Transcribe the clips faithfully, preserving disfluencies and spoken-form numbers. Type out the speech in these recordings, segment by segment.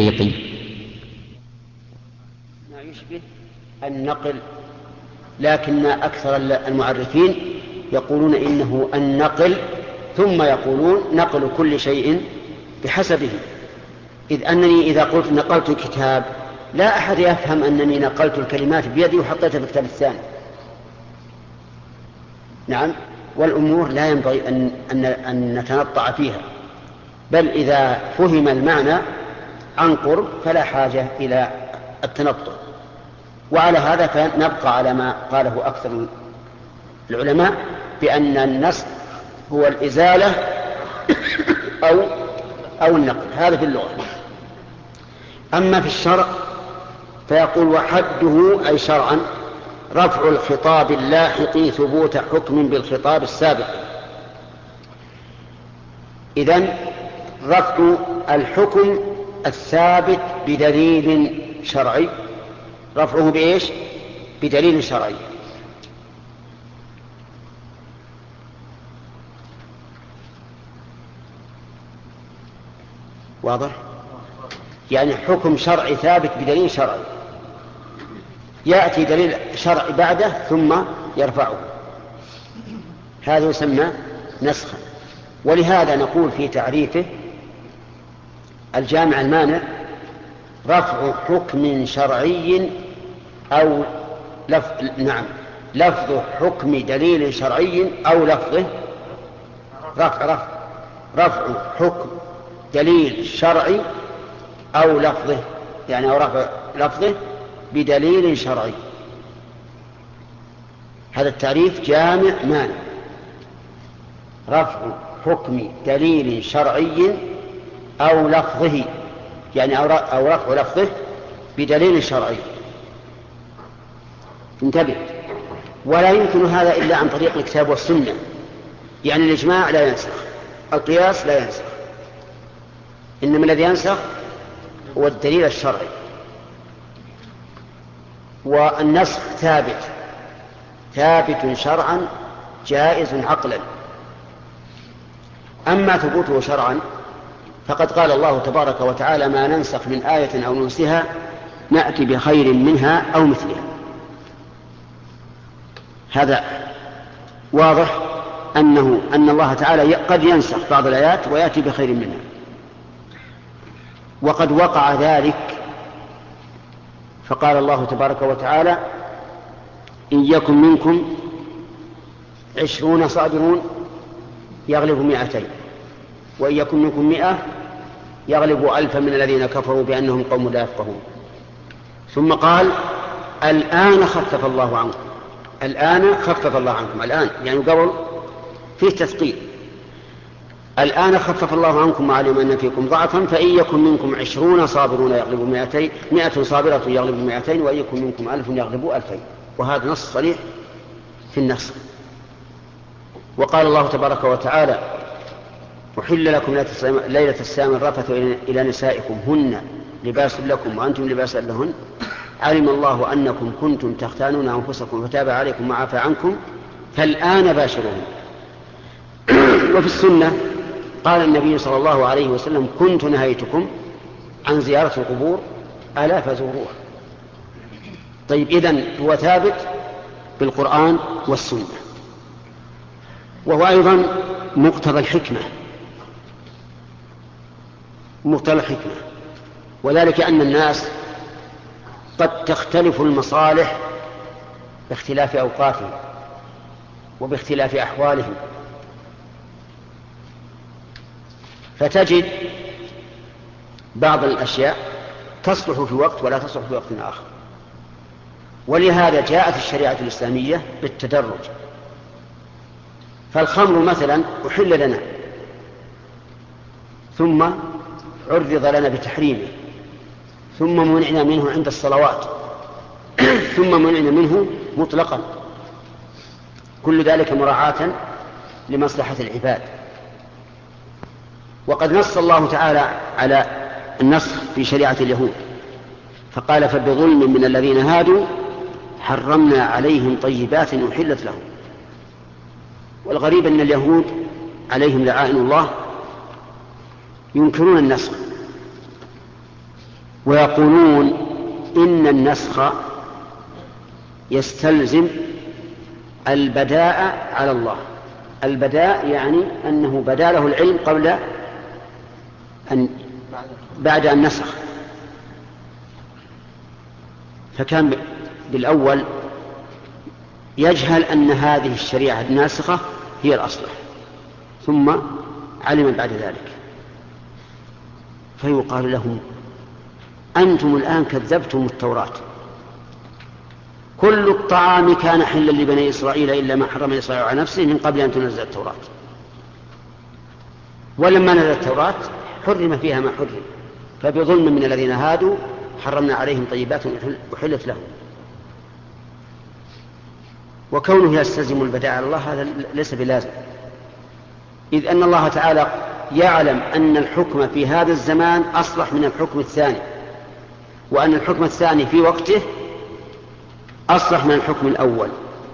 التفريق. ما يشبه النقل، لكن أكثر المعرفين يقولون إنه النقل، ثم يقولون نقل كل شيء بحسبه، إذ أنني إذا قلت نقلت كتاب لا أحد يفهم أنني نقلت الكلمات بيدي وحطيتها في الكتاب الثاني. نعم، والأمور لا ينبغي أن, أن, أن نتنطع فيها، بل إذا فهم المعنى عن قرب فلا حاجة إلى التنطع. وعلى هذا فنبقى على ما قاله أكثر العلماء بأن النسخ هو الإزالة أو, أو النقل، هذا في اللغة. أما في الشرع فيقول وحده أي شرعا رفع الخطاب اللاحق ثبوت حكم بالخطاب السابق. إذن رفع الحكم الثابت بدليل شرعي، رفعه بإيش؟ بدليل شرعي. واضح؟ يعني حكم شرعي ثابت بدليل شرعي، يأتي دليل شرعي بعده ثم يرفعه، هذا يسمى نسخا. ولهذا نقول في تعريفه الجامع المانع رفع حكم شرعي أو لف... نعم لفظ حكم دليل شرعي أو لفظه رفع رفع رفع حكم دليل شرعي أو لفظه، يعني أو رفع لفظه بدليل شرعي. هذا التعريف جامع مانع، رفع حكم دليل شرعي أو لفظه، يعني أو رفع لفظه بدليل شرعي. انتبه، ولا يمكن هذا إلا عن طريق الكتاب والسنة، يعني الإجماع لا ينسخ، القياس لا ينسخ، إنما الذي ينسخ هو الدليل الشرعي. والنسخ ثابت ثابت شرعا جائز عقلا. أما ثبوته شرعا فقد قال الله تبارك وتعالى ما ننسخ من آية أو ننسها نأتي بخير منها أو مثلها. هذا واضح أنه أن الله تعالى قد ينسخ بعض الآيات ويأتي بخير منها. وقد وقع ذلك، فقال الله تبارك وتعالى إن يكن منكم عشرون صابرون يغلب مئتين وإن يكن منكم مئة يغلب ألفا من الذين كفروا بأنهم قوم لا يفقهون. ثم قال الآن خفف الله عنكم، الآن خفف الله عنكم، الآن يعني قبل فيه تثقيل، الآن خفف الله عنكم وعلم أن فيكم ضعفا فإن يكن منكم عشرون صابرون يغلبوا مئتين، مئة صابرة يغلبوا مئتين وإن يكن منكم ألف يغلبوا ألفين. وهذا نص صريح في النسخ. وقال الله تبارك وتعالى أحل لكم ليلة الصيام الرفث إلى نسائكم هن لباس لكم وأنتم لباس لهن علم الله أنكم كنتم تختانون أنفسكم فتاب عليكم وعفى عنكم فالآن باشروهن. وفي السنة قال النبي صلى الله عليه وسلم كنت نهيتكم عن زيارة القبور ألا فزوروها. طيب، إذن هو ثابت بالقرآن والسنة، وهو أيضا مقتضى الحكمة، مقتضى الحكمة، وذلك أن الناس قد تختلف المصالح باختلاف أوقاتهم وباختلاف أحوالهم، فتجد بعض الأشياء تصلح في وقت ولا تصلح في وقت آخر. ولهذا جاءت الشريعة الإسلامية بالتدرج. فالخمر مثلا أحل لنا ثم عرض لنا بتحريمه، ثم منعنا منه عند الصلوات، ثم منعنا منه مطلقا، كل ذلك مراعاة لمصلحة العباد. وقد نص الله تعالى على النسخ في شريعة اليهود فقال فبظلم من الذين هادوا حرمنا عليهم طيبات أحلت لهم. والغريب أن اليهود عليهم لعائن الله ينكرون النسخ، ويقولون إن النسخ يستلزم البداء على الله. البداء يعني أنه بدا له العلم قبل أن بعد أن نسخ، فكان بالأول يجهل أن هذه الشريعة الناسخة هي الأصلح، ثم علم بعد ذلك، فيقال لهم أنتم الآن كذبتم التوراة، كل الطعام كان حلا لبني إسرائيل إلا ما حرم إسرائيل على نفسه من قبل أن تنزل التوراة، ولما نزل التوراة حرم فيها ما حرم، فبظلم من الذين هادوا حرمنا عليهم طيبات وحلت لهم. وكونه يستلزم البداء على الله هذا ليس بلازم، إذ أن الله تعالى يعلم أن الحكم في هذا الزمان أصلح من الحكم الثاني، وأن الحكم الثاني في وقته أصلح من الحكم الأول،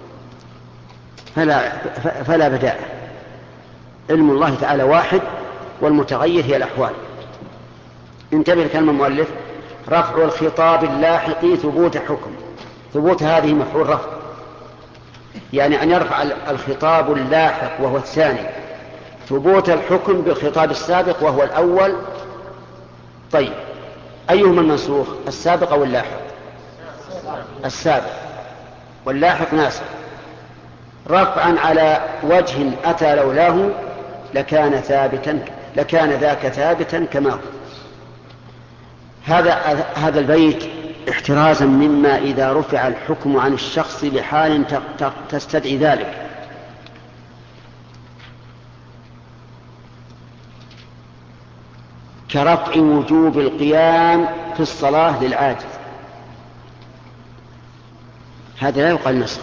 فلا, فلا بداء. علم الله تعالى واحد، والمتغير هي الأحوال. انتبه لكلمة المؤلف: رفع الخطاب اللاحق ثبوت حكم. ثبوت هذه مفعول رفع، يعني أن يرفع الخطاب اللاحق وهو الثاني ثبوت الحكم بالخطاب السابق وهو الأول. طيب، أيهما المنسوخ، السابق أو اللاحق؟ السابق، واللاحق ناسخ. رفعا على وجه أتى لولاه لكان ثابتا لكان ذاك ثابتا كما هو. هذا هذا البيت احترازا مما إذا رفع الحكم عن الشخص لحال تستدعي ذلك. كرفع وجوب القيام في الصلاة للعاجز، هذا لا يقال نسخ.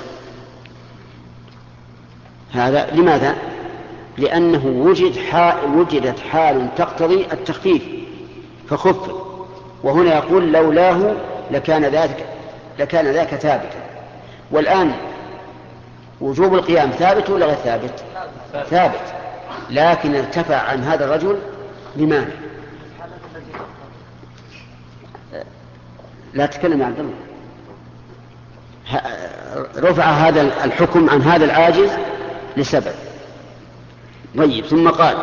هذا لماذا؟ لأنه وجد حال وجدت حال تقتضي التخفيف فخف، وهنا يقول لولاه لكان ذلك لكان ذاك ثابتا. والآن وجوب القيام ثابت ولا غير ثابت؟ ثابت، لكن ارتفع عن هذا الرجل بمعنى. لا تتكلم يا عبد الله. رفع هذا الحكم عن هذا العاجز لسبب. طيب، ثم قال: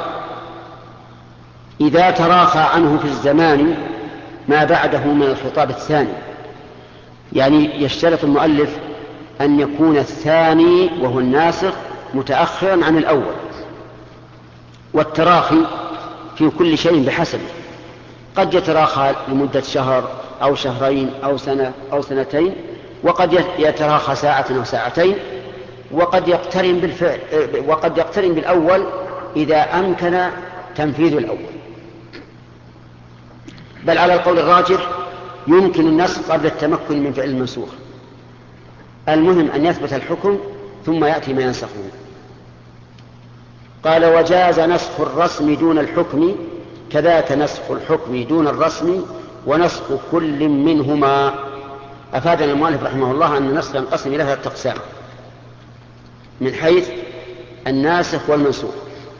إذا تراخى عنه في الزمان ما بعده من الخطاب الثاني، يعني يشترط المؤلف أن يكون الثاني وهو الناسخ متأخرا عن الأول، والتراخي في كل شيء بحسبه، قد يتراخى لمدة شهر أو شهرين أو سنة أو سنتين، وقد يتراخى ساعة أو ساعتين، وقد يقترن بالفعل وقد يقترن بالأول إذا أمكن تنفيذ الأول. بل على القول الراجح يمكن النسخ قبل التمكن من فعل المنسوخ. المهم أن يثبت الحكم ثم يأتي ما ينسخه. قال: وجاز نسخ الرسم دون الحكم، كذاك نسخ الحكم دون الرسم، ونسخ كل منهما. أفادنا المؤلف رحمه الله أن النسخ ينقسم إلى ثلاثة أقسام من حيث الناسخ والمنسوخ.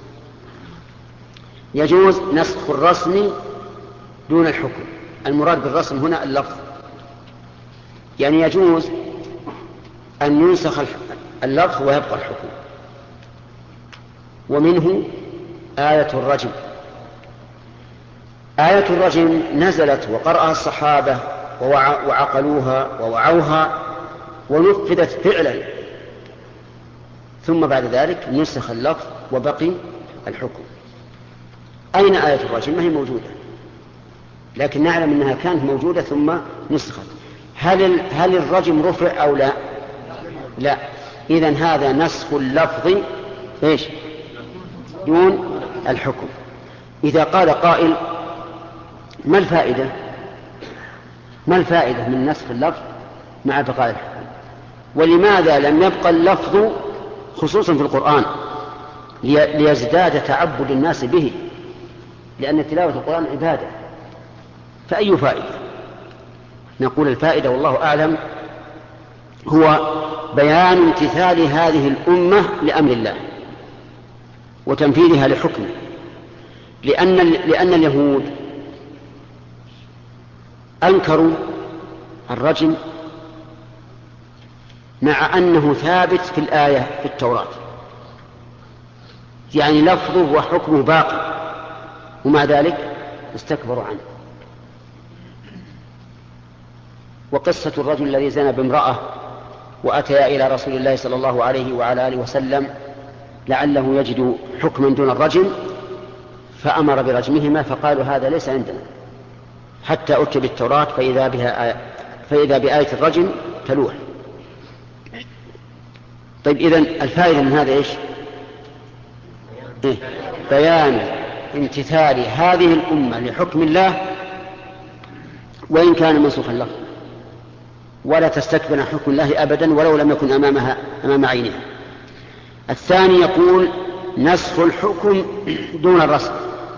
يجوز نسخ الرسم دون الحكم، المراد بالرسم هنا اللفظ، يعني يجوز أن ينسخ اللفظ ويبقى الحكم. ومنه آية الرجم. آية الرجم نزلت وقرأها الصحابة وعقلوها ووعوها ونفذت فعلا، ثم بعد ذلك نسخ اللفظ وبقي الحكم. أين آية الرجم؟ ما هي موجودة، لكن نعلم أنها كانت موجودة ثم نسخت. هل هل الرجم رفع أو لا؟ لا. إذن هذا نسخ اللفظ إيش دون الحكم. إذا قال قائل: ما الفائدة ما الفائدة من نسخ اللفظ مع بقاء الحكم؟ ولماذا لم يبقى اللفظ خصوصا في القرآن ليزداد تعبد الناس به؟ لأن تلاوة القرآن عبادة، فأي فائدة؟ نقول الفائدة والله أعلم هو بيان امتثال هذه الأمة لأمر الله وتنفيذها لحكمه، لأن, لأن اليهود أنكروا الرجم مع أنه ثابت في الآية في التوراة، يعني لفظه وحكمه باقي، ومع ذلك استكبروا عنه. وقصة الرجل الذي زنى بامرأة وأتى إلى رسول الله صلى الله عليه وعلى آله وسلم لعله يجد حكما دون الرجم، فأمر برجمهما، فقالوا هذا ليس عندنا حتى أتي بالتوراة فإذا, بها آية فإذا بآية الرجم تلوح. طيب إذن الفائدة من هذا إيش؟ إيه؟ بيان امتثال هذه الأمة لحكم الله وإن كان منسوخا له، ولا تستكبر حكم الله أبدا ولو لم يكن أمامها أمام عينها. الثاني يقول نسخ الحكم دون الرسم،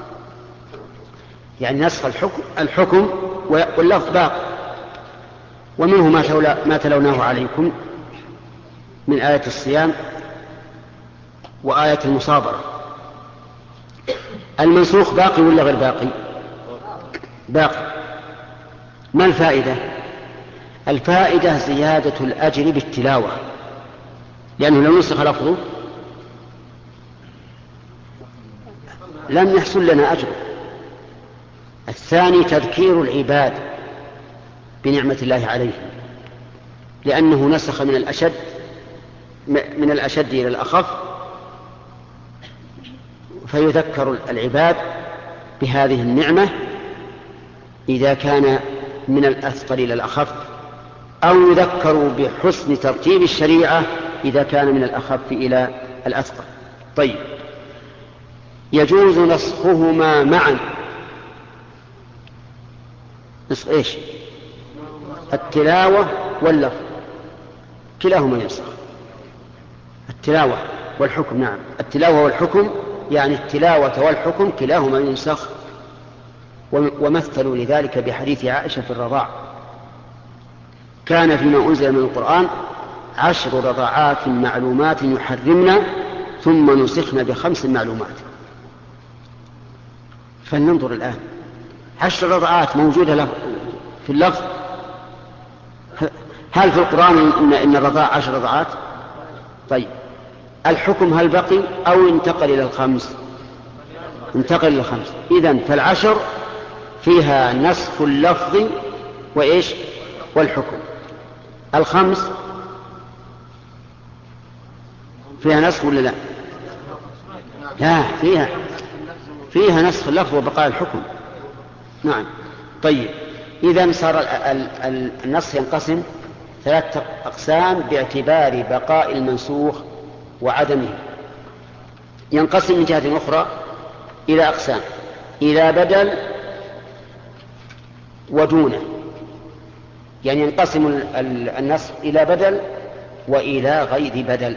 يعني نسخ الحكم, الحكم واللفظ باق. ومنه ما تلوناه عليكم من آية الصيام وآية المصابرة. المنسوخ باقي ولا غير باقي؟ باقي. ما الفائدة؟ الفائدة زيادة الأجر بالتلاوة، لأنه لو نسخ لفظه لم يحصل لنا أجر. الثاني تذكير العباد بنعمة الله عليهم، لأنه نسخ من الأشد من الأشد إلى الأخف، فيذكر العباد بهذه النعمة إذا كان من الأثقل إلى الأخف، أو يذكروا بحسن ترتيب الشريعة إذا كان من الأخف إلى الأثقل. طيب، يجوز نسخهما معا. نسخ إيش؟ التلاوة واللفظ كلاهما ينسخ. التلاوة والحكم، نعم، التلاوة والحكم، يعني التلاوة والحكم كلاهما ينسخ. ومثلوا لذلك بحديث عائشة في الرضاع: كان فيما أنزل من القرآن عشر رضعات معلومات يحرمنا ثم نسخنا بخمس معلومات. فلننظر الآن، عشر رضعات موجودة في اللفظ، هل في القرآن إن الرضاع عشر رضعات؟ طيب، الحكم هل بقي أو انتقل إلى الخمس؟ انتقل إلى الخمس. إذن فالعشر فيها نسخ اللفظ وإيش؟ والحكم. الخمس فيها نسخ ولا لا؟ لا، فيها فيها نسخ اللفظ وبقاء الحكم. نعم. طيب، إذن صار النسخ ينقسم ثلاثة أقسام باعتبار بقاء المنسوخ وعدمه. ينقسم من جهة أخرى إلى أقسام: إلى بدل ودونه، يعني ينقسم النسخ إلى بدل وإلى غير بدل،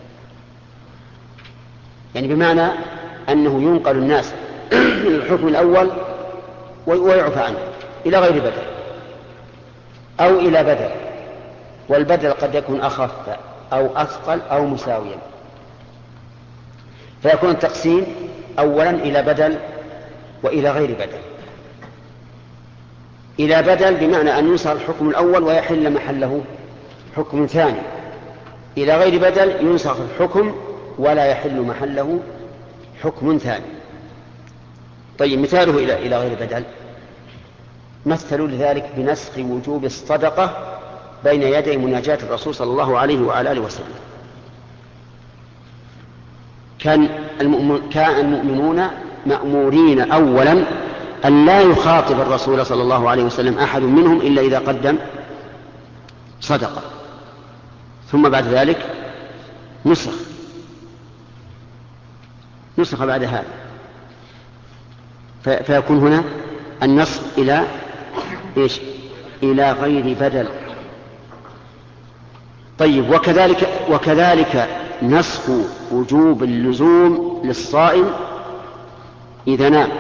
يعني بمعنى أنه ينقل الناس من الحكم الأول ويعفى عنه إلى غير بدل، أو إلى بدل، والبدل قد يكون أخف أو أثقل أو مساويا. فيكون التقسيم أولا إلى بدل وإلى غير بدل. إلى بدل بمعنى أن ينسخ الحكم الأول ويحل محله حكم ثاني. إلى غير بدل ينسخ الحكم ولا يحل محله حكم ثاني. طيب، مثاله إلى إلى غير بدل: مثلوا لذلك بنسخ وجوب الصدقة بين يدي مناجاة الرسول صلى الله عليه وعلى آله وسلم. كان المؤمنون مأمورين أولا أن لا يخاطب الرسول صلى الله عليه وسلم أحد منهم إلا إذا قدم صدقة، ثم بعد ذلك نسخ نسخ بعد هذا، فيكون هنا النسخ إلى إيش؟ إلى غير بدل. طيب، وكذلك وكذلك نسخ وجوب اللزوم للصائم إذا نام.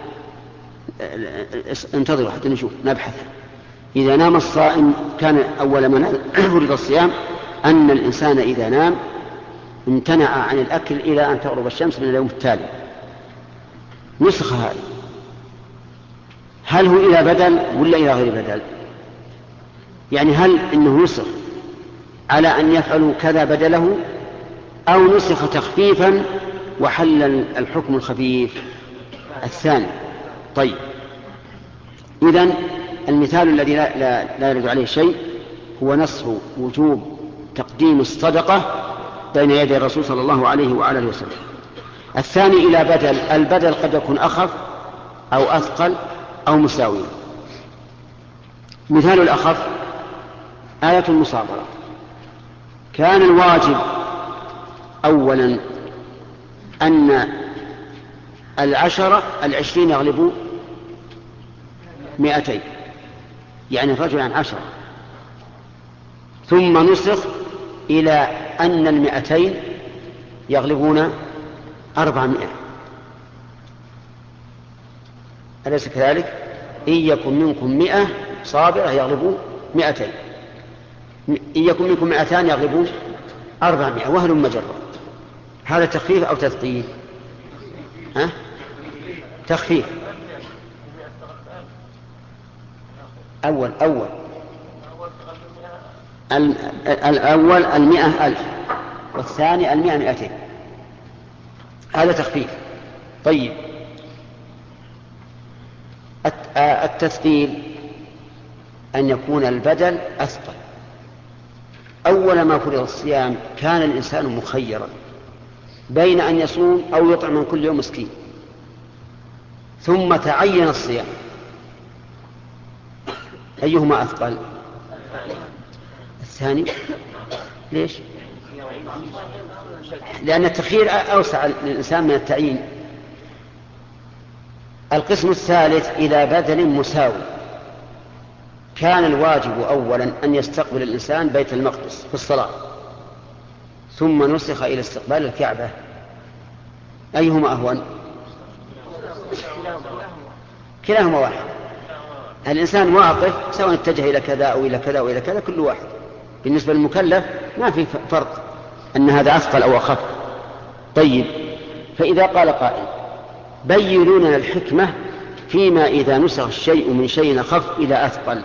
انتظروا حتى نشوف نبحث. إذا نام الصائم، كان أول ما فرض الصيام أن الإنسان إذا نام امتنع عن الأكل إلى أن تغرب الشمس من اليوم التالي. نسخ هذا هل هو إلى بدل ولا إلى غير بدل؟ يعني هل إنه نسخ على أن يفعلوا كذا بدله، أو نسخ تخفيفا وحل الحكم الخفيف الثاني؟ طيب، إذن المثال الذي لا, لا, لا يرد عليه شيء هو نسخ وجوب تقديم الصدقة بين يدي الرسول صلى الله عليه وعلى اله وسلم. الثاني إلى بدل، البدل قد يكون أخف أو أثقل أو مساوي. مثال الأخف آية المصابرة. كان الواجب أولا أن العشرة العشرين يغلبوا مئتين، يعني الرجل عن عشرة، ثم نسخ إلى أن المئتين يغلبون أربعمائة. أليس كذلك؟ إن يكن منكم مئة صابرة يغلبوا مئتين، إن يكن منكم مئتان يغلبوا أربعمائة، وهل مجرد. هذا تخفيف أو تثقيل؟ ها؟ تخفيف. أول أول الأول المئة ألف، والثاني المئة مئتين، هذا تخفيف. طيب، التثقيل أن يكون البدل أثقل. أول ما فرض الصيام كان الإنسان مخيرا بين أن يصوم أو يطعم من كل يوم مسكين، ثم تعين الصيام، أيهما أثقل؟ الثاني. ليش؟ لأن التخيير أوسع للإنسان من التعيين. القسم الثالث إلى بدل مساوي. كان الواجب أولا أن يستقبل الإنسان بيت المقدس في الصلاة، ثم نسخ إلى استقبال الكعبة، أيهما أهون؟ كلاهما واحد. الإنسان واقف سواء اتجه إلى كذا أو إلى كذا أو إلى كذا، كل واحد. بالنسبة للمكلف ما في فرق أن هذا أثقل أو أخف. طيب، فإذا قال قائل بينوا لنا الحكمة فيما إذا نسخ الشيء من شيء أخف إلى أثقل،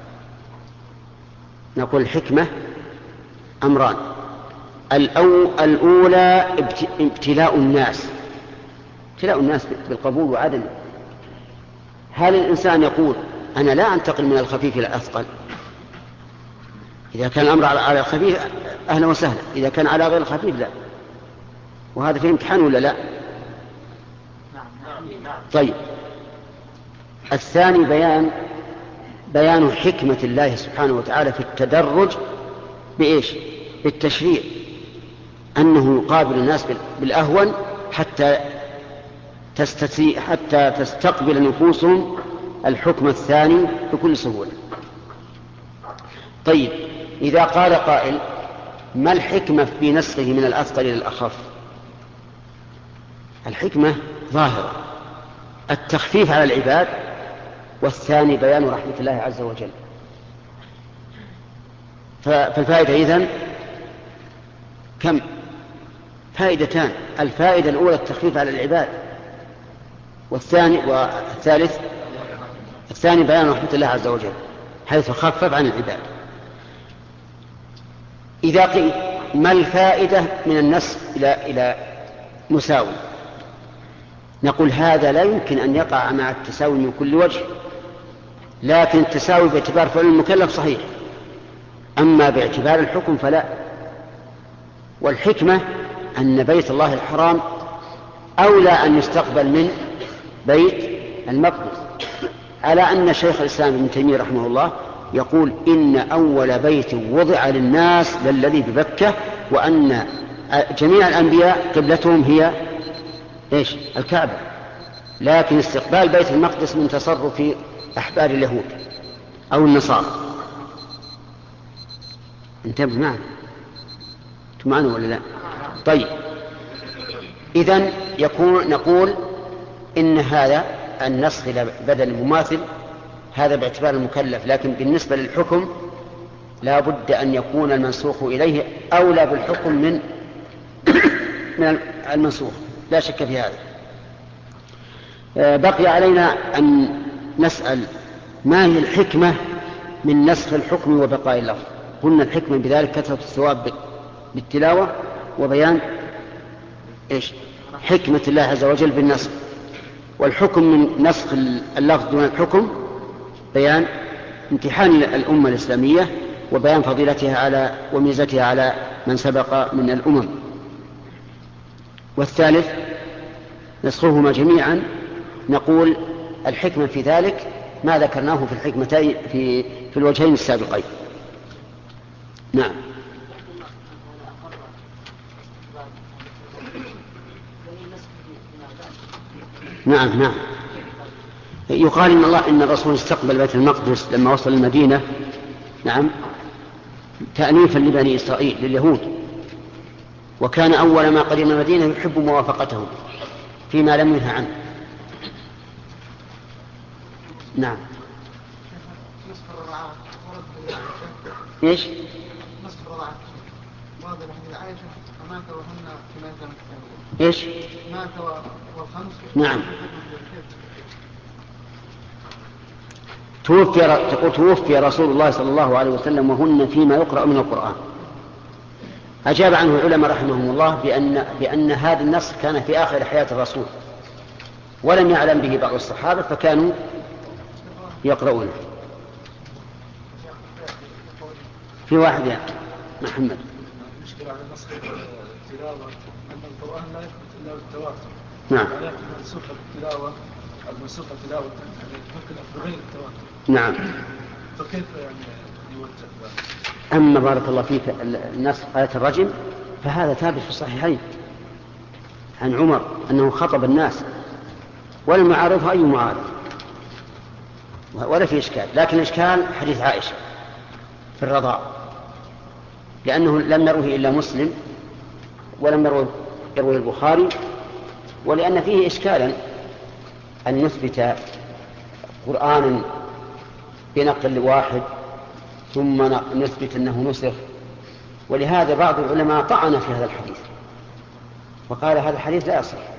نقول الحكمة أمران. الأولى ابتلاء الناس، ابتلاء الناس بالقبول وعدمه. هل الإنسان يقول أنا لا أنتقل من الخفيف إلى الأثقل؟ إذا كان الأمر على الخفيف أهلا وسهلا، إذا كان على غير الخفيف لا. وهذا في امتحان ولا لا؟ طيب، الثاني بيان بيان حكمة الله سبحانه وتعالى في التدرج بإيش؟ بالتشريع، أنه يقابل الناس بالأهون حتى تستسيء حتى تستقبل نفوسهم الحكم الثاني بكل سهولة. طيب، إذا قال قائل ما الحكمة في نسخه من الأثقل إلى الأخف؟ الحكمة ظاهرة، التخفيف على العباد، والثاني بيان رحمة الله عز وجل. فالفائدة إذن كم؟ فائدتان. الفائدة الأولى التخفيف على العباد، والثاني والثالث الثاني بيان رحمة الله عز وجل حيث خفف عن العباد. إذا قيل ما الفائدة من النسخ إلى إلى مساوي؟ نقول هذا لا يمكن أن يقع مع التساوي من كل وجه، لكن التساوي باعتبار فعل المكلف صحيح، أما باعتبار الحكم فلا. والحكمة أن بيت الله الحرام أولى أن يستقبل من بيت المقدس، على أن شيخ الإسلام ابن تيمية رحمه الله يقول إن أول بيت وضع للناس للذي ببكة، وأن جميع الأنبياء قبلتهم هي إيش؟ الكعبة، لكن استقبال بيت المقدس من تصرف أحبار اليهود أو النصارى. انتبه معنا، انتم معنا ولا لا؟ طيب، إذن يكون نقول إن هذا النسخ إلى بدل مماثل هذا باعتبار المكلف، لكن بالنسبة للحكم لا بد أن يكون المنسوخ إليه أولى بالحكم من من المنسوخ، لا شك في هذا. بقي علينا أن نسأل ما هي الحكمة من نسخ الحكم وبقاء اللفظ؟ قلنا الحكمة بذلك كثرة الثواب بالتلاوة وبيان إيش؟ حكمة الله عز وجل بالنسخ. والحكم من نسخ اللفظ دون الحكم بيان امتحان الأمة الإسلامية وبيان فضيلتها على وميزتها على من سبق من الأمم. والثالث نسخهما جميعا نقول الحكمة في ذلك ما ذكرناه في الحكمتين في في الوجهين السابقين. نعم. نعم نعم يقال إن الله إن الرسول استقبل بيت المقدس لما وصل المدينة نعم تأنيفا لبني إسرائيل لليهود، وكان أول ما قدم المدينة يحب موافقتهم فيما لم ينهى عنه. نعم. ايش؟ نصف الرضاعة ورد من عائشة ومات وهن في ميزان ايش؟ مات والخمس. نعم. توفي تقول توفي رسول الله صلى الله عليه وسلم وهن فيما يقرأ من القرآن. أجاب عنه العلماء رحمهم الله بأن بأن هذا النص كان في آخر حياة الرسول ولم يعلم به بعض الصحابة فكانوا يقرؤونه. في واحد يا محمد. المشكلة على نسخ التلاوة أن القرآن لا يثبت إلا بالتواتر. نعم. ولكن منسوخ التلاوة المنسوخ تلاوة يعني ممكن بغير التواتر. نعم. فكيف يعني يوجه ذلك؟ أما بارك الله فيك النسخ آية الرجم فهذا ثابت في الصحيحين عن عمر أنه خطب الناس ولم يعارضه أي معارض ولا في إشكال، لكن الإشكال حديث عائشة في الرضاع لأنه لم يروه إلا مسلم ولم يروه البخاري، ولأن فيه إشكالا أن نثبت قرآنا بنقل واحد ثم نثبت أنه نسخ. ولهذا بعض العلماء طعن في هذا الحديث وقال هذا الحديث لا يصح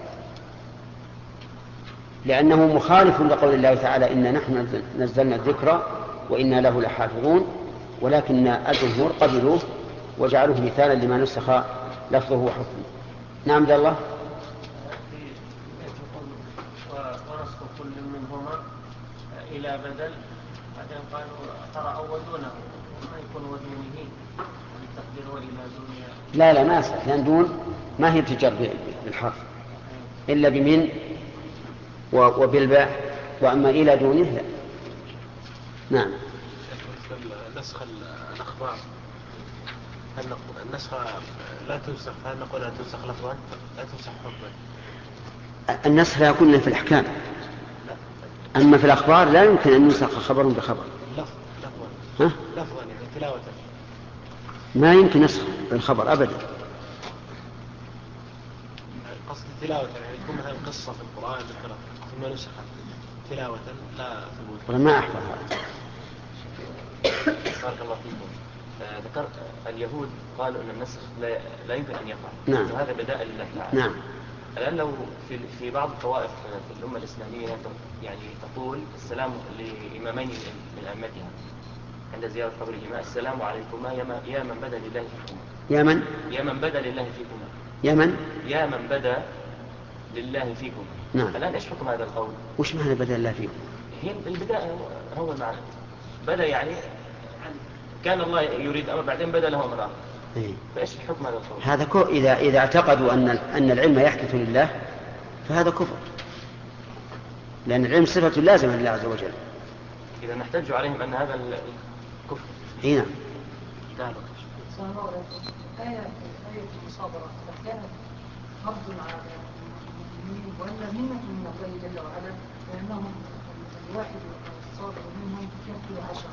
لأنه مخالف لقول الله تعالى إنا نحن نزلنا الذكر وإنا له لحافظون، ولكن الجمهور قبلوه وجعلوه مثالا لما نسخ لفظه وحكمه. نعم ذا الله. ونسخ كل منهما إلى بدل بعدين قالوا ترى ودونه ما يكون ودونه والتقدير إلى دنيا. لا لا ما أصح لأن دون ما هي بتجر بالحرف إلا بمن وبالباء، وأما إلى دونه لا. نعم. نسخ الأخبار هل النسخ لا تنسخ هل نقول لا تنسخ لفظا لا تنسخ حكما؟ النسخ لا يكون في الأحكام، أما في الأخبار لا يمكن أن ينسخ خبر بخبر. لفظ لفظا ها؟ لفظا يعني تلاوة ما يمكن نسخ الخبر أبدا. قصد تلاوة يعني يكون مثلا قصة في القرآن ذكرت ثم نسخت تلاوة لا ثبوت. والله ما أحفظ هذا. بارك الله فيكم. آه ذكرت اليهود قالوا أن النسخ لا, لا يمكن أن يقع. نعم. وهذا بداء لله تعالى. نعم. الآن لو في في بعض الطوائف في الأمة الإسلامية يعني تقول السلام لإمامين من أئمتها عند زيارة قبرهما السلام عليكما يا من بدا لله فيكما. يا من؟ يا من بدا لله فيكما. يا من؟ يا من بدا لله فيكما. نعم. الآن إيش حكم هذا القول؟ وش معنى بدا الله فيكم؟ هي البداية هو المعنى. بدا يعني كان الله يريد أمر بعدين بدا له أمر آخر. إيه؟ فإيش الحكم هذا القول؟ هذا كو إذا إذا اعتقدوا أن أن العلم يحدث لله فهذا كفر، لأن العلم صفة لازمة لله عز وجل. إذا نحتج عليهم أن هذا الكفر. إيه نعم. السلام عليكم. آية آية المصابرة كانت فرض على المؤمنين وأن منة من الله جل وعلا لأنهم الواحد الصابر منهم يقتل عشرة.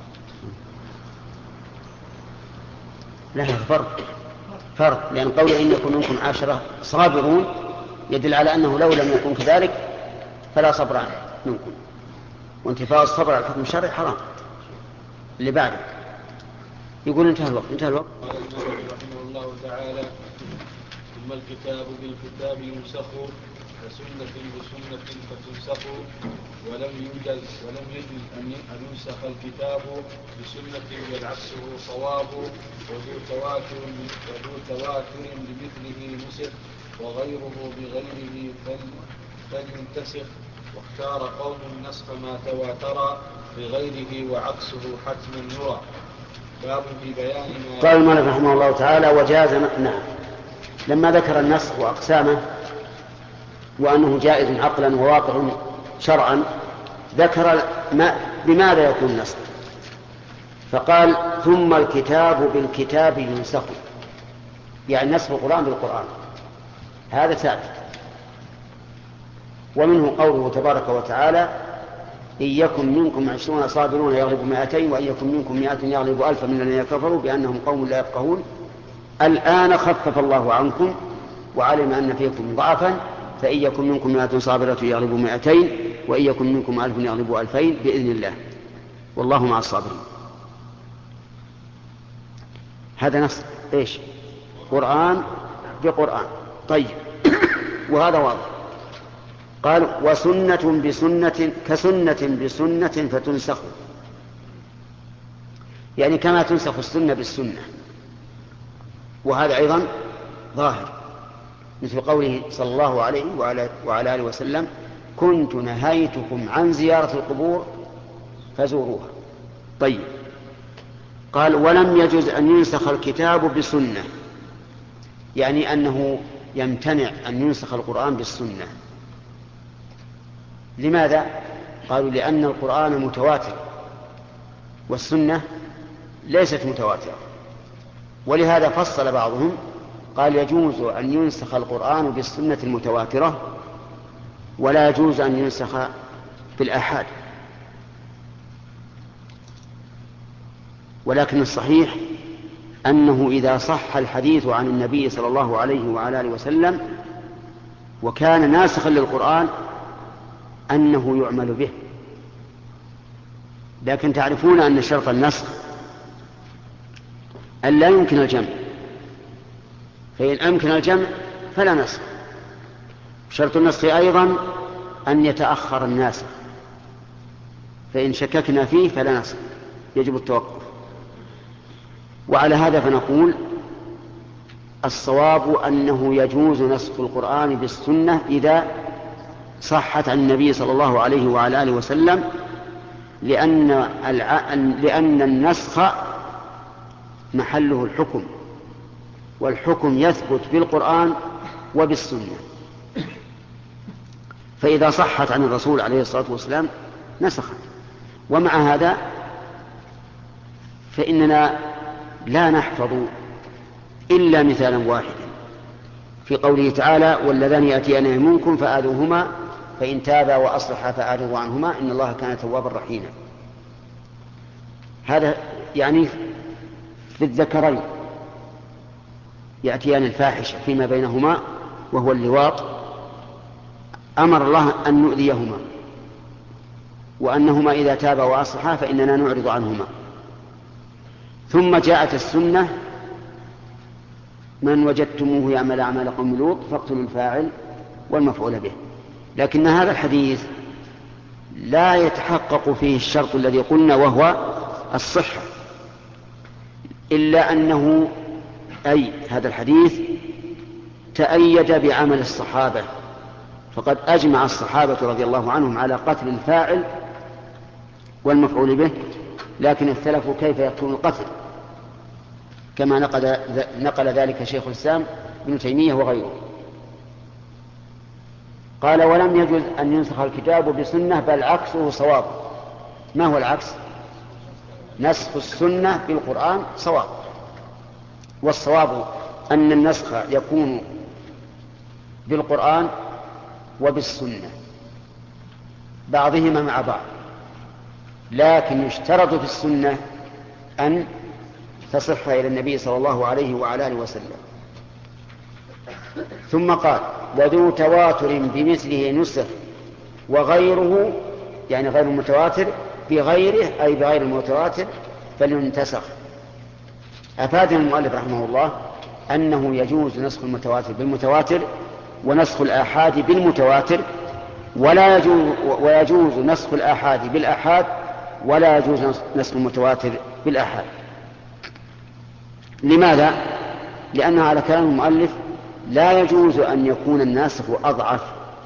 لا هذا فرق فرق لأن قوله إن يكن منكم عشرة صابرون يدل على أنه لو لم يكن كذلك فلا صبر منكم، وانتفاء الصبر على الحكم الشرعي حرام. اللي بعده يقول انتهى الوقت. انتهى الوقت. قال المؤلف رحمه الله تعالى ثم الكتاب بالكتاب ينسخ وسنة بسنة فتنسخ ولم يوجد ولم يجد أن ينسخ الكتاب بسنة والعكسه صواب وذو تواتر وذو تواتر بمثله نسخ وغيره بغيره فلينتسخ واختار قوم النسخ ما تواتر بغيره وعكسه حتما يرى. باب في بيان ما قال المؤلف رحمه الله تعالى وجاز. نعم، لما ذكر النسخ وأقسامه وأنه جائز عقلا وواقع شرعا ذكر ما بماذا يكون النسخ، فقال ثم الكتاب بالكتاب ينسخ، يعني نسخ القرآن بالقرآن، هذا ثابت. ومنه قوله تبارك وتعالى إن يكن منكم عشرون صابرون يغلب مائتين وإن يكن منكم مائة يغلب ألفا من الذين كفروا بأنهم قوم لا يفقهون الآن خفف الله عنكم وعلم أن فيكم ضعفا فإن يكن منكم مائة صابرة يغلب مائتين وإن يكن منكم ألف يغلب ألفين بإذن الله والله مع الصابرين. هذا نص إيش؟ قرآن بقرآن. طيب وهذا واضح. قال وسنة بسنة كسنة بسنة فتنسخ، يعني كما تنسخ السنة بالسنة، وهذا أيضا ظاهر مثل قوله صلى الله عليه وعلى, وعلى آله وسلم كنت نهيتكم عن زيارة القبور فزوروها. طيب قال ولم يجوز أن ينسخ الكتاب بسنة، يعني أنه يمتنع أن ينسخ القرآن بالسنة. لماذا؟ قالوا لأن القرآن متواتر والسنة ليست متواترة، ولهذا فصل بعضهم قال يجوز أن ينسخ القرآن بالسنة المتواترة ولا يجوز أن ينسخ بالآحاد. ولكن الصحيح أنه إذا صح الحديث عن النبي صلى الله عليه وعلى آله وسلم وكان ناسخا للقرآن أنه يعمل به. لكن تعرفون أن شرط النسخ أن لا يمكن الجمع، فإن أمكن الجمع فلا نسخ. شرط النسخ أيضا أن يتأخر الناسخ، فإن شككنا فيه فلا نسخ، يجب التوقف. وعلى هذا فنقول الصواب أنه يجوز نسخ القرآن بالسنة إذا صحت عن النبي صلى الله عليه وعلى آله وسلم، لأن, الع... لأن النسخ محله الحكم، والحكم يثبت بالقرآن وبالسنة. فإذا صحت عن الرسول عليه الصلاة والسلام نسخت. ومع هذا فإننا لا نحفظ إلا مثالا واحدا في قوله تعالى واللذان يأتيان منكم فآذوهما فإن تابا وأصلحا فأعرضوا عنهما إن الله كان توابا رحيما. هذا يعني في الذكرين يأتيان الفاحشة فيما بينهما وهو اللواط، أمر الله أن نؤذيهما وأنهما إذا تابا وأصلحا فإننا نعرض عنهما. ثم جاءت السنة من وجدتموه يعمل أعمال قوم لوط فاقتلوا الفاعل والمفعول به. لكن هذا الحديث لا يتحقق فيه الشرط الذي قلنا وهو الصحة، إلا أنه أي هذا الحديث تأيد بعمل الصحابة، فقد أجمع الصحابة رضي الله عنهم على قتل الفاعل والمفعول به، لكن اختلفوا كيف يكون القتل كما نقل, نقل ذلك شيخ الإسلام ابن تيمية وغيره. قال ولم يجوز أن ينسخ الكتاب بسنة بل عكسه صواب. ما هو العكس؟ نسخ السنة بالقرآن صواب، والصواب أن النسخ يكون بالقرآن وبالسنة بعضهما مع بعض، لكن يشترط في السنة أن تصح إلى النبي صلى الله عليه وعلى آله وسلم. ثم قال وذو تواتر بمثله نسخ وغيره، يعني غير المتواتر بغيره أي بغير المتواتر فلينتسخ. أفادنا المؤلف رحمه الله أنه يجوز نسخ المتواتر بالمتواتر ونسخ الآحاد بالمتواتر، ولا يجوز ويجوز نسخ الآحاد بالآحاد، ولا يجوز نسخ المتواتر بالآحاد. لماذا؟ لأنه على كلام المؤلف لا يجوز أن يكون الناسخ أضعف،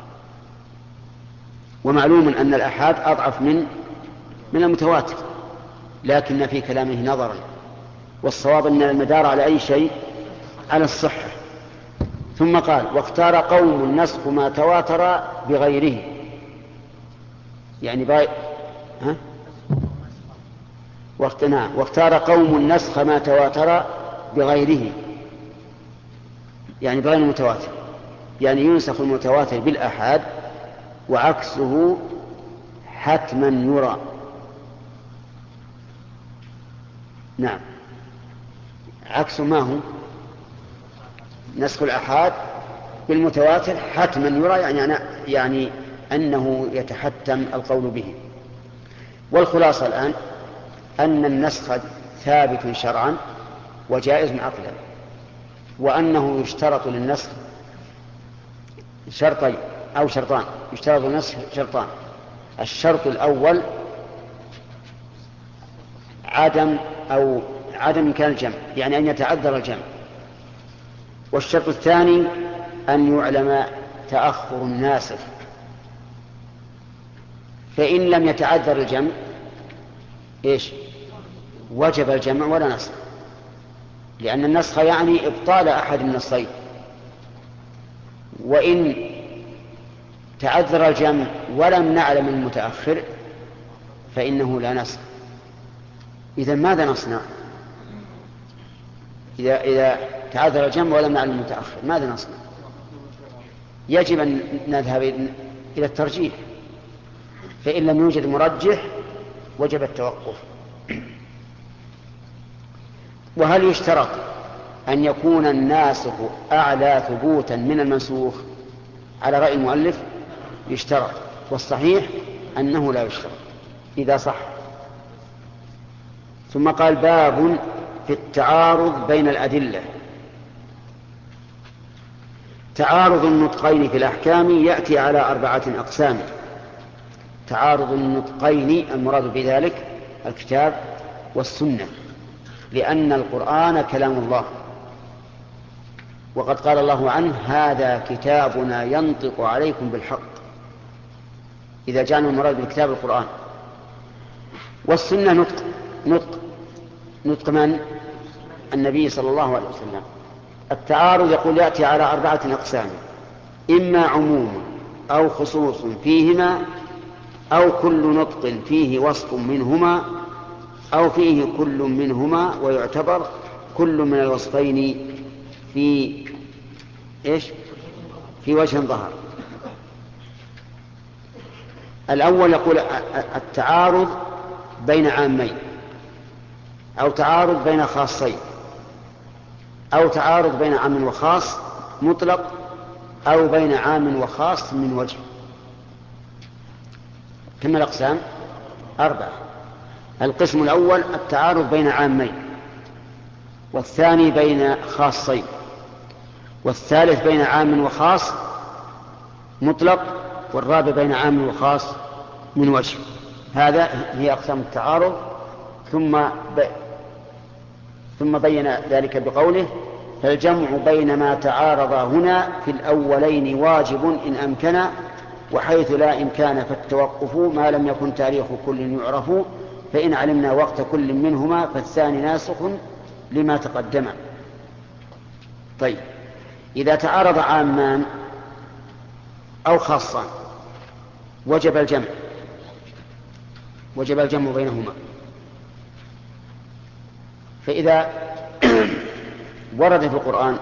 ومعلوم أن الآحاد أضعف من من المتواتر، لكن في كلامه نظرا، والصواب أن المدار على أي شيء؟ على الصحة. ثم قال: واختار قوم النسخ ما تواتر بغيره، يعني بغير ها؟ واختار قوم النسخ ما تواتر بغيره، يعني بغير المتواتر، يعني ينسخ المتواتر بالآحاد، وعكسه حتما يرى. نعم، عكس ما هو؟ نسخ الآحاد بالمتواتر حتما يرى، يعني, يعني أنه يتحتم القول به. والخلاصة الآن أن النسخ ثابت شرعا وجائز عقلا، وأنه يشترط للنسخ شرطين أو شرطان. يشترط للنسخ شرطان: الشرط الأول عدم أو عدم إمكان الجمع، يعني أن يتعذر الجمع. والشرط الثاني أن يعلم تأخر الناسخ، فإن لم يتعذر الجمع إيش؟ وجب الجمع ولا نسخ، لأن النسخ يعني إبطال أحد النصين. وإن تعذر الجمع ولم نعلم المتأخر فإنه لا نسخ. إذن ماذا نصنع؟ إذا, إذا تعذر الجمع ولم نعلم المتأخر ماذا نصنع؟ يجب أن نذهب إلى الترجيح، فإن لم يوجد مرجح وجب التوقف. وهل يشترط أن يكون الناسخ أعلى ثبوتا من المنسوخ؟ على رأي المؤلف يشترط، والصحيح أنه لا يشترط إذا صح. ثم قال: باب في التعارض بين الأدلة. تعارض النطقين في الأحكام يأتي على أربعة أقسام. تعارض النطقين المراد بذلك الكتاب والسنة، لأن القرآن كلام الله، وقد قال الله عنه: هذا كتابنا ينطق عليكم بالحق، إذا جاءنا المراد بالكتاب القرآن. والسنة نطق نطق نطق من؟ النبي صلى الله عليه وسلم. التعارض يقول يأتي على أربعة أقسام: إما عموم أو خصوص فيهما، أو كل نطق فيه وصف منهما، أو فيه كل منهما ويعتبر كل من الوصفين في إيش؟ في وجه ظهر. الأول يقول التعارض بين عامين، أو تعارض بين خاصين، أو تعارض بين عام وخاص مطلق، أو بين عام وخاص من وجه. كم الأقسام؟ أربعة. القسم الأول التعارض بين عامين، والثاني بين خاصين، والثالث بين عام وخاص مطلق، والرابع بين عام وخاص من وجه. هذا هي أقسام التعارض. ثم ب... ثم بين ذلك بقوله: فالجمع بين ما تعارض هنا في الأولين واجب إن أمكن، وحيث لا إمكان فالتوقف ما لم يكن تاريخ كل يعرف، فإن علمنا وقت كل منهما فالثاني ناسخ لما تقدم. طيب، إذا تعارض عامان أو خاصان وجب الجمع وجب الجمع بينهما. فإذا ورد في القرآن: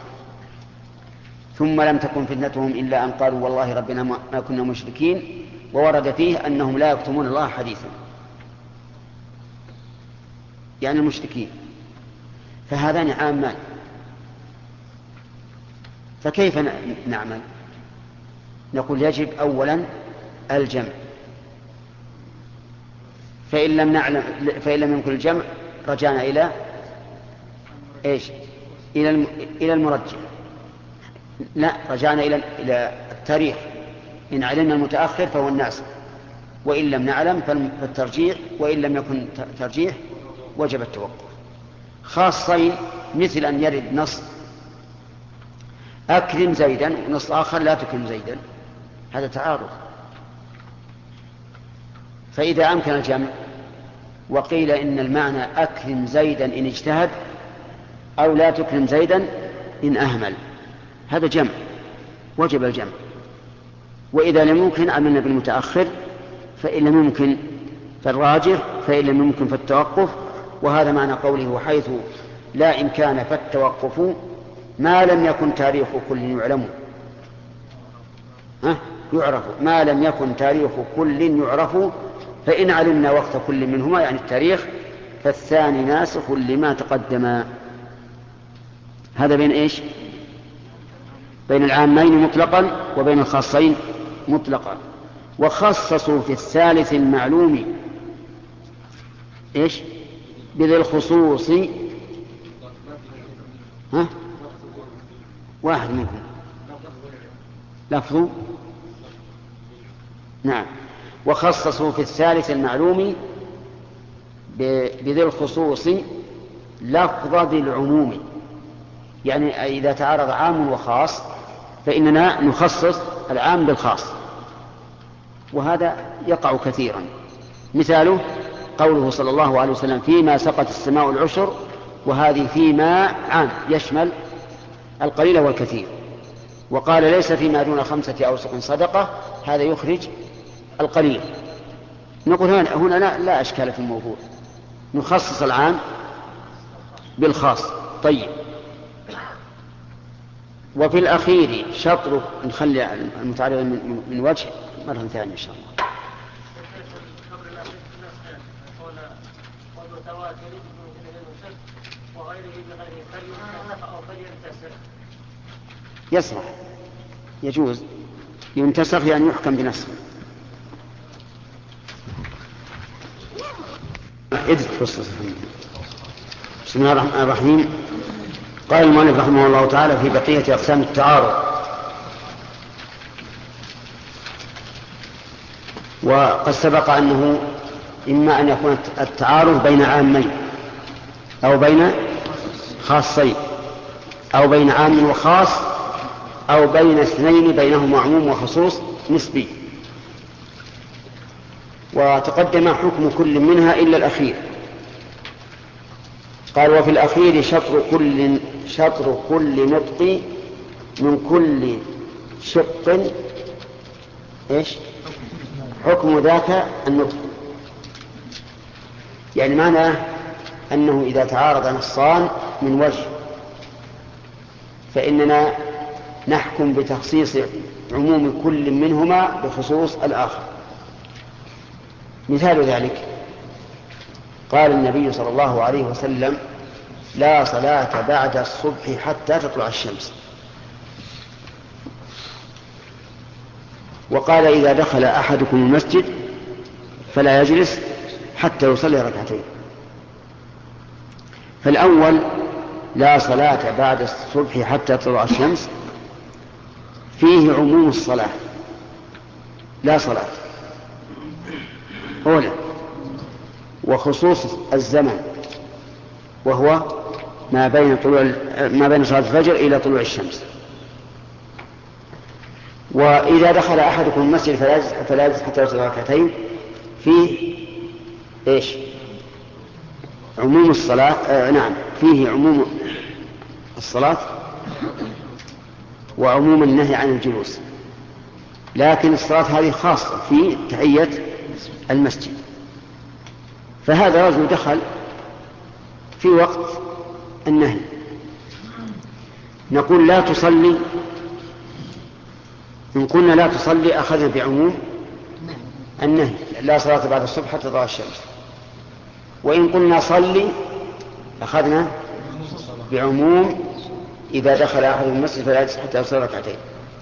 ثم لم تكن فتنتهم إلا أن قالوا والله ربنا ما كنا مشركين، وورد فيه أنهم لا يكتمون الله حديثا، يعني المشركين، فهذان عامان، فكيف نعمل؟ نقول يجب أولا الجمع، فإن لم نعلم فإن لم يمكن الجمع رجعنا إلى إيش؟ إلى إلى المرجح. لا، رجعنا إلى إلى التاريخ. إن علمنا المتأخر فهو الناس، وإن لم نعلم فالترجيح، وإن لم يكن ترجيح وجب التوقف. خاصين مثل أن يرد نص أكرم زيدا ونص آخر لا تكرم زيدا، هذا تعارض. فإذا أمكن الجمع وقيل إن المعنى أكرم زيدا إن اجتهد أو لا تكرم زيدا إن أهمل، هذا جمع وجب الجمع. وإذا لم يمكن عملنا بالمتأخر، فإن لم يمكن فالراجح، فإن لم يمكن فالتوقف. وهذا معنى قوله وحيث لا إمكان فالتوقف ما لم يكن تاريخ كل يعلم. ها؟ يعرف ما لم يكن تاريخ كل يعرف، فإن علمنا وقت كل منهما يعني التاريخ فالثاني ناسخ لما تقدم. هذا بين إيش؟ بين العامين مطلقا وبين الخاصين مطلقا. وخصصوا في الثالث المعلوم إيش؟ بذي الخصوص. ها؟ واحد منكم لفظ. نعم. وخصصوا في الثالث المعلوم بذي الخصوص لفظ ذي العموم، يعني إذا تعارض عام وخاص فإننا نخصص العام بالخاص، وهذا يقع كثيرا. مثاله قوله صلى الله عليه وسلم فيما سقط السماء العشر، وهذه فيما عام يشمل القليل والكثير. وقال ليس فيما دون خمسة أوسق صدقة، هذا يخرج القليل. نقول هنا, هنا لا, لا أشكال في الموضوع، نخصص العام بالخاص. طيب. وفي الأخير شطر، نخلي المتعرض من, من وجه مرة ثانية إن شاء الله. يصلح، يجوز، ينتسخ يعني يحكم بنسخ. بسم الله الرحمن الرحيم. قال المؤلف رحمه الله تعالى في بقية أقسام التعارض. وقد سبق أنه إما أن يكون التعارض بين عامين أو بين خاصين أو بين عام وخاص أو بين اثنين بينهما عموم وخصوص نسبي. وتقدم حكم كل منها إلا الأخير. قال وفي الأخير شطر كل, شطر كل نطق من كل شق إيش؟ حكم ذاك النطق. يعني معنى أنه إذا تعارض نصان من وجه فإننا نحكم بتخصيص عموم كل منهما بخصوص الآخر. مثال ذلك قال النبي صلى الله عليه وسلم لا صلاة بعد الصبح حتى تطلع الشمس. وقال إذا دخل أحدكم المسجد فلا يجلس حتى يصلي ركعتين. فالأول لا صلاة بعد الصبح حتى تطلع الشمس فيه عموم الصلاة، لا صلاة أولا، وخصوص الزمن وهو ما بين طلوع ما بين صلاة الفجر إلى طلوع الشمس. وإذا دخل أحدكم المسجد فلا يجلس حتى يصلي ركعتين فيه إيش؟ عموم الصلاة. آه نعم، فيه عموم الصلاة وعموم النهي عن الجلوس، لكن الصلاة هذه خاصة في تحية المسجد. فهذا رجل دخل في وقت النهي، نقول لا تصلي. إن قلنا لا تصلي أخذنا بعموم النهي لا صلاة بعد الصبح حتى تطلع الشمس. وإن قلنا صلي أخذنا بعموم إذا دخل أحد المسجد فلا يجلس حتى يصلي ركعتين.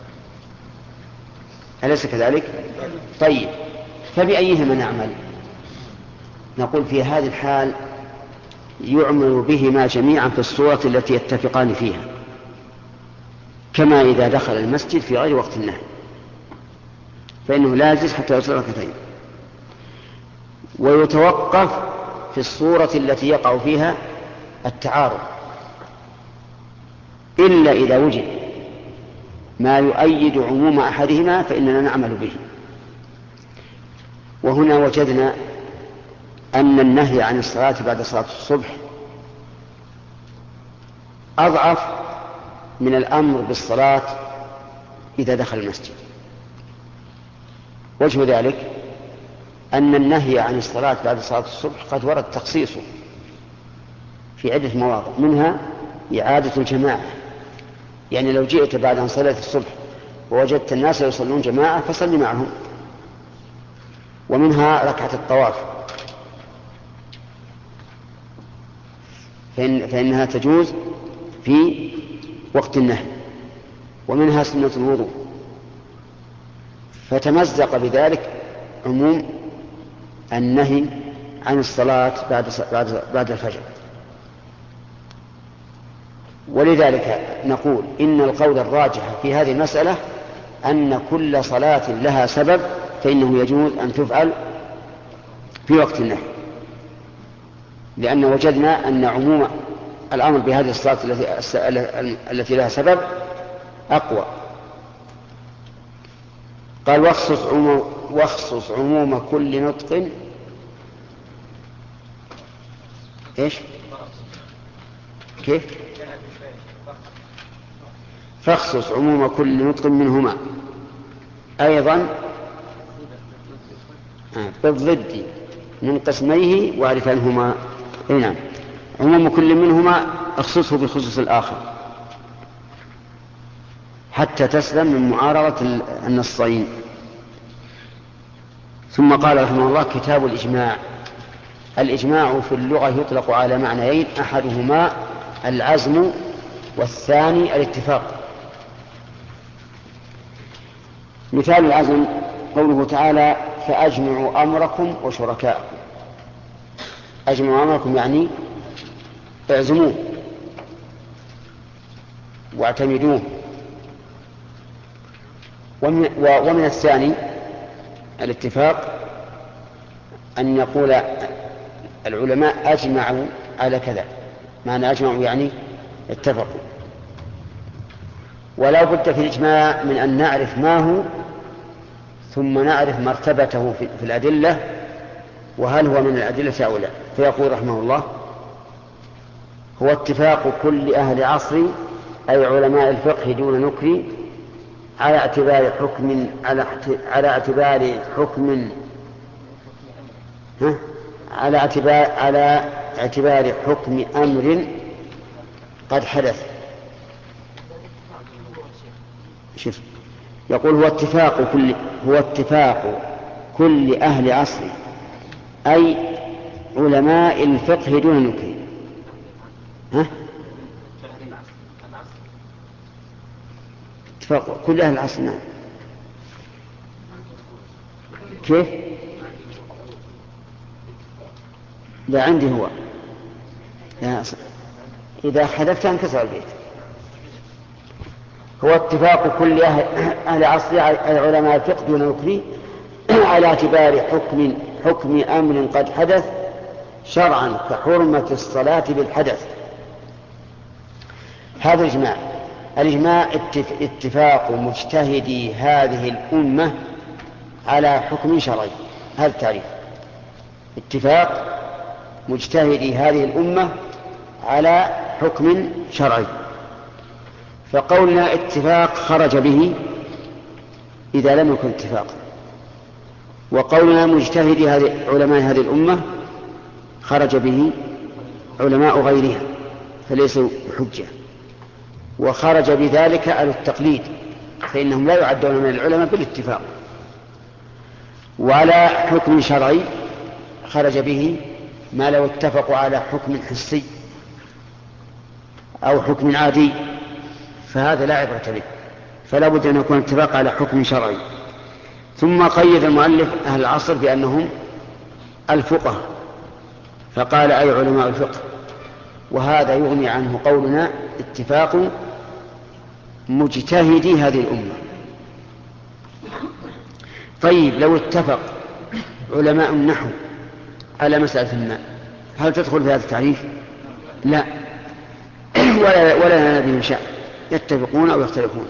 أليس كذلك؟ طيب، فبأيهما نعمل؟ نقول في هذه الحال يعمل بهما جميعا في الصورة التي يتفقان فيها. كما إذا دخل المسجد في غير وقت النهي، فإنه لا يجلس حتى يصلي ركعتين. ويتوقف في الصورة التي يقع فيها التعارض، إلا إذا وجد ما يؤيد عموم أحدهما فإننا نعمل به. وهنا وجدنا أن النهي عن الصلاة بعد صلاة الصبح أضعف من الأمر بالصلاة إذا دخل المسجد. وجه ذلك أن النهي عن الصلاة بعد صلاة الصبح قد ورد تخصيصه في عدة مواضع، منها إعادة الجماعة، يعني لو جئت بعد أن صليت الصبح ووجدت الناس يصلون جماعة فصل معهم. ومنها ركعة الطواف فإن فإنها تجوز في وقت النهي. ومنها سنة الوضوء، فتمزق بذلك عموم النهي عن الصلاة بعد بعد بعد الفجر. ولذلك نقول إن القول الراجح في هذه المسألة أن كل صلاة لها سبب فإنه يجوز أن تفعل في وقت النهي، لأن وجدنا أن عموم الأمر بهذه الصلاة التي لها سبب أقوى. قال واخصص عموم, واخصص عموم كل نطق إيش كيف فاخصص عموم كل نطق منهما أيضا بالضد من قسميه وعرفانهما. نعم، عموم كل منهما اخصصه بخصوص الآخر حتى تسلم من معارضة النصين. ثم قال رحمه الله كتاب الإجماع. الإجماع في اللغة يطلق على معنيين، أحدهما العزم والثاني الاتفاق. مثال العزم قوله تعالى فأجمعوا أمركم وشركاءكم. أجمعوا أمركم يعني اعزموه واعتمدوه. ومن, ومن الثاني الاتفاق أن يقول العلماء أجمعوا على كذا، معنى أجمعوا يعني اتفقوا. ولا بد في الإجماع من أن نعرف ما هو ثم نعرف مرتبته في الأدلة وهل هو من الأدلة أو لا. فيقول رحمه الله هو اتفاق كل أهل عصري أي علماء الفقه دون نكر على اعتبار حكم على على اعتبار حكم ها على اعتبار على اعتبار حكم أمر قد حدث. شوف يقول هو اتفاق كل هو اتفاق كل أهل عصر أي علماء الفقه دون نكر. ها اتفاق كل أهل العصر. نعم. كيف؟ لا عندي هو يا إذا حذفت انكسر البيت. هو اتفاق كل أهل, أهل عصر علماء الفقه دون نكر على اعتبار حكم حكم أمر قد حدث شرعا كحرمة الصلاة بالحدث. هذا الإجماع. الإجماع اتفاق مجتهدي هذه الأمة على حكم شرعي. هذا التعريف، اتفاق مجتهدي هذه الأمة على حكم شرعي. فقولنا اتفاق خرج به إذا لم يكن اتفاق، وقولنا مجتهدي هذه علماء هذه الأمة خرج به علماء غيرها فليسوا حجة. وخرج بذلك على التقليد فإنهم لا يعدون من العلماء بالاتفاق. وعلى حكم شرعي خرج به ما لو اتفقوا على حكم حسي أو حكم عادي فهذا لا عبرة به، فلا بد أن يكون اتفاق على حكم شرعي. ثم قيد المؤلف أهل العصر بأنهم الفقه فقال أي علماء الفقه، وهذا يغني عنه قولنا اتفاق مجتهدي هذه الأمة. طيب لو اتفق علماء النحو على مسألة الماء هل تدخل في هذا التعريف؟ لا، ولا, ولا لنا به شأن، يتفقون أو يختلفون.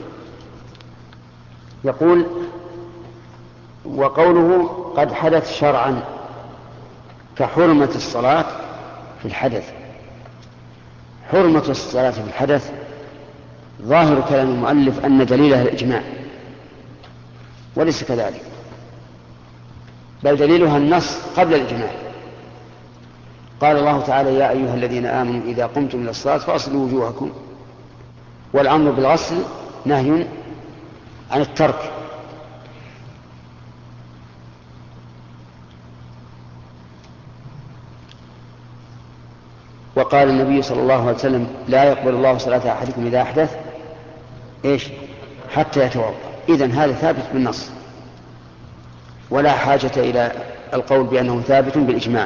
يقول وقوله قد حدث شرعا كحرمة الصلاة في الحدث. حرمة الصلاة في الحدث ظاهر كلام المؤلف أن دليلها الإجماع، وليس كذلك، بل دليلها النص قبل الإجماع. قال الله تعالى يا أيها الذين آمنوا إذا قمتم إلى الصلاة فاغسلوا وجوهكم، والأمر بالغسل نهي عن الترك. وقال النبي صلى الله عليه وسلم لا يقبل الله صلاة أحدكم إذا أحدث إيش حتى يتوضأ. إذن هذا ثابت بالنص ولا حاجة إلى القول بأنه ثابت بالإجماع.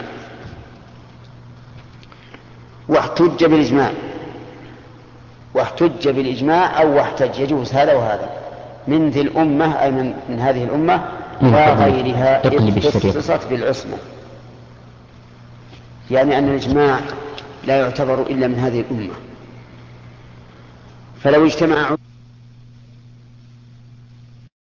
واحتج بالإجماع واحتج بالإجماع أو واحتج، يجوز هذا وهذا، من ذي الأمة أي من, من هذه الأمة لا غيرها اختصت بالعصمة، يعني أن الإجماع لا يعتبر إلا من هذه الأمة. فلو اجتمع